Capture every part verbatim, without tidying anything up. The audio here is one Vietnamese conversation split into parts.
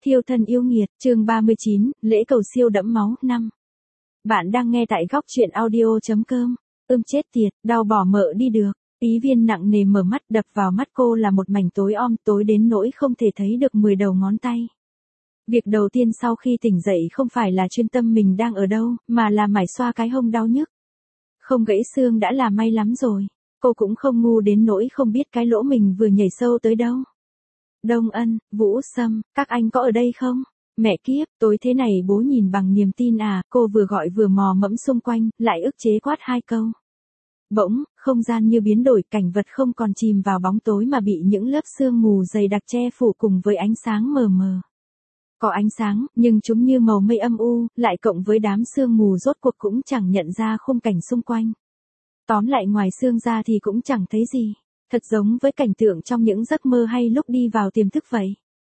Thiêu thân yêu nghiệt, chương ba mươi chín, lễ cầu siêu đẫm máu, năm. Bạn đang nghe tại góc truyện audio.com. Ưm chết tiệt, đau bỏ mợ đi được. Ý Viên nặng nề mở mắt, đập vào mắt cô là một mảnh tối om, tối đến nỗi không thể thấy được mười đầu ngón tay. Việc đầu tiên sau khi tỉnh dậy không phải là chuyên tâm mình đang ở đâu, mà là mải xoa cái hông đau nhức. Không gãy xương đã là may lắm rồi. Cô cũng không ngu đến nỗi không biết cái lỗ mình vừa nhảy sâu tới đâu. Đông Ân, Vũ Sâm, các anh có ở đây không? Mẹ kiếp, tối thế này bố nhìn bằng niềm tin à, cô vừa gọi vừa mò mẫm xung quanh, lại ức chế quát hai câu. Bỗng, không gian như biến đổi, cảnh vật không còn chìm vào bóng tối mà bị những lớp sương mù dày đặc che phủ cùng với ánh sáng mờ mờ. Có ánh sáng, nhưng chúng như màu mây âm u, lại cộng với đám sương mù rốt cuộc cũng chẳng nhận ra khung cảnh xung quanh. Tóm lại ngoài sương ra thì cũng chẳng thấy gì. Thật giống với cảnh tượng trong những giấc mơ hay lúc đi vào tiềm thức vậy.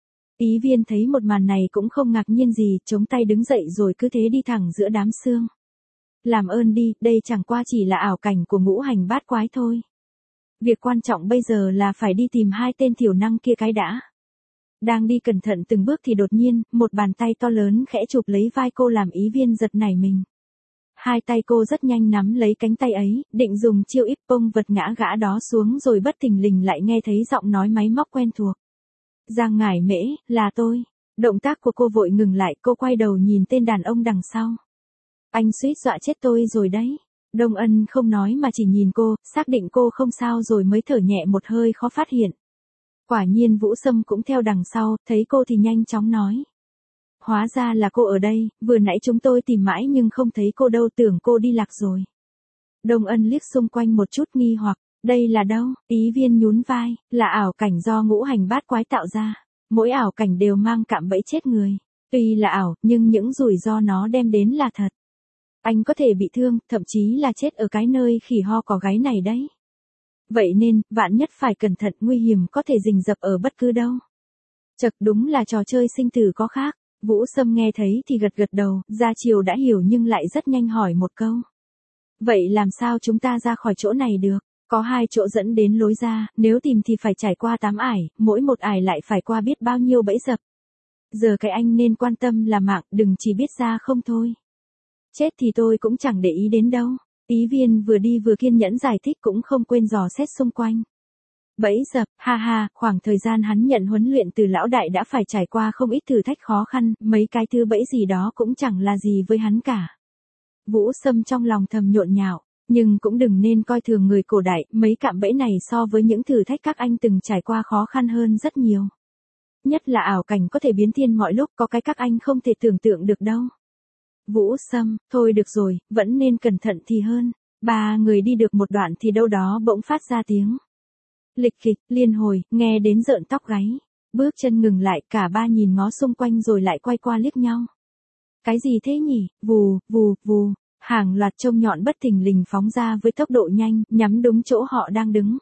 Ý Viên thấy một màn này cũng không ngạc nhiên gì, chống tay đứng dậy rồi cứ thế đi thẳng giữa đám sương. Làm ơn đi, đây chẳng qua chỉ là ảo cảnh của ngũ hành bát quái thôi. Việc quan trọng bây giờ là phải đi tìm hai tên thiểu năng kia cái đã. Đang đi cẩn thận từng bước thì đột nhiên, một bàn tay to lớn khẽ chụp lấy vai cô làm Ý Viên giật nảy mình. Hai tay cô rất nhanh nắm lấy cánh tay ấy, định dùng chiêu íp bông vật ngã gã đó xuống rồi bất thình lình lại nghe thấy giọng nói máy móc quen thuộc. Giang Ngải Mễ, là tôi. Động tác của cô vội ngừng lại, cô quay đầu nhìn tên đàn ông đằng sau. Anh suýt dọa chết tôi rồi đấy. Đông Ân không nói mà chỉ nhìn cô, xác định cô không sao rồi mới thở nhẹ một hơi khó phát hiện. Quả nhiên Vũ Sâm cũng theo đằng sau, thấy cô thì nhanh chóng nói. Hóa ra là cô ở đây, vừa nãy chúng tôi tìm mãi nhưng không thấy cô đâu, tưởng cô đi lạc rồi. Đông Ân liếc xung quanh một chút nghi hoặc, đây là đâu? Ý Viên nhún vai, là ảo cảnh do ngũ hành bát quái tạo ra. Mỗi ảo cảnh đều mang cạm bẫy chết người. Tuy là ảo, nhưng những rủi ro nó đem đến là thật. Anh có thể bị thương, thậm chí là chết ở cái nơi khỉ ho có gáy này đấy. Vậy nên, vạn nhất phải cẩn thận, nguy hiểm có thể rình rập ở bất cứ đâu. Chật, đúng là trò chơi sinh tử có khác. Vũ Sâm nghe thấy thì gật gật đầu, Gia Triều đã hiểu nhưng lại rất nhanh hỏi một câu. Vậy làm sao chúng ta ra khỏi chỗ này được? Có hai chỗ dẫn đến lối ra, nếu tìm thì phải trải qua tám ải, mỗi một ải lại phải qua biết bao nhiêu bẫy dập. Giờ cái anh nên quan tâm là mạng, đừng chỉ biết ra không thôi. Chết thì tôi cũng chẳng để ý đến đâu. Ý Viên vừa đi vừa kiên nhẫn giải thích cũng không quên dò xét xung quanh. Bẫy dập, ha ha, khoảng thời gian hắn nhận huấn luyện từ lão đại đã phải trải qua không ít thử thách khó khăn, mấy cái thứ bẫy gì đó cũng chẳng là gì với hắn cả. Vũ Sâm trong lòng thầm nhộn nhạo, nhưng cũng đừng nên coi thường người cổ đại, mấy cạm bẫy này so với những thử thách các anh từng trải qua khó khăn hơn rất nhiều. Nhất là ảo cảnh có thể biến thiên mọi lúc, có cái các anh không thể tưởng tượng được đâu. Vũ Sâm, thôi được rồi, vẫn nên cẩn thận thì hơn. Ba người đi được một đoạn thì đâu đó bỗng phát ra tiếng. Lịch kịch, liên hồi, nghe đến rợn tóc gáy. Bước chân ngừng lại, cả ba nhìn ngó xung quanh rồi lại quay qua liếc nhau. Cái gì thế nhỉ? Vù, vù, vù. Hàng loạt chông nhọn bất thình lình phóng ra với tốc độ nhanh, nhắm đúng chỗ họ đang đứng.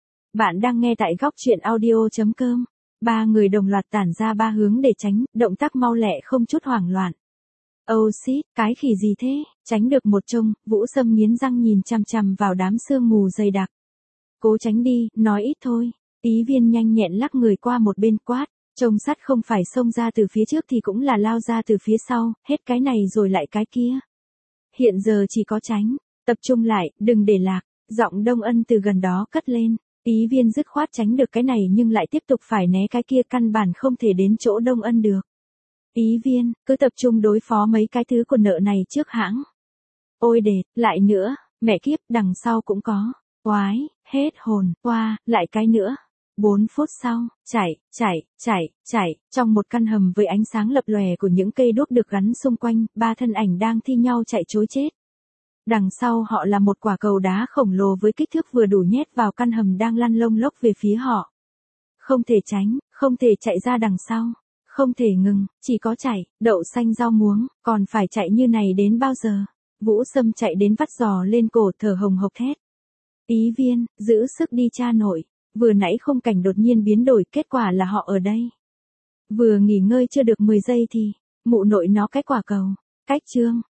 Bạn đang nghe tại góc truyện audio.com. Ba người đồng loạt tản ra ba hướng để tránh, động tác mau lẹ không chút hoảng loạn. Oh shit, cái khỉ gì thế? Tránh được một trông, Vũ Sâm nghiến răng nhìn chằm chằm vào đám sương mù dày đặc. Cố tránh đi, nói ít thôi. Ý Viên nhanh nhẹn lắc người qua một bên quát. Trông sắt không phải xông ra từ phía trước thì cũng là lao ra từ phía sau, hết cái này rồi lại cái kia. Hiện giờ chỉ có tránh, tập trung lại, đừng để lạc. Giọng Đông Ân từ gần đó cất lên. Ý Viên dứt khoát tránh được cái này nhưng lại tiếp tục phải né cái kia, căn bản không thể đến chỗ Đông Ân được. Ý Viên, cứ tập trung đối phó mấy cái thứ của nợ này trước hãng. Ôi đệt, lại nữa, mẹ kiếp, đằng sau cũng có. Oái, hết hồn, qua, lại cái nữa. Bốn phút sau, chạy, chạy, chạy, chạy, trong một căn hầm với ánh sáng lập lòe của những cây đuốc được gắn xung quanh, ba thân ảnh đang thi nhau chạy trối chết. Đằng sau họ là một quả cầu đá khổng lồ với kích thước vừa đủ nhét vào căn hầm đang lăn lông lốc về phía họ. Không thể tránh, không thể chạy ra đằng sau, không thể ngừng, chỉ có chạy, đậu xanh rau muống, còn phải chạy như này đến bao giờ? Vũ Sâm chạy đến vắt giò lên cổ, thở hồng hộc thét. Ý Viên, giữ sức đi cha nội. Vừa nãy khung cảnh đột nhiên biến đổi, kết quả là họ ở đây. Vừa nghỉ ngơi chưa được mười giây thì, mụ nội nó cái quả cầu. Cách chương,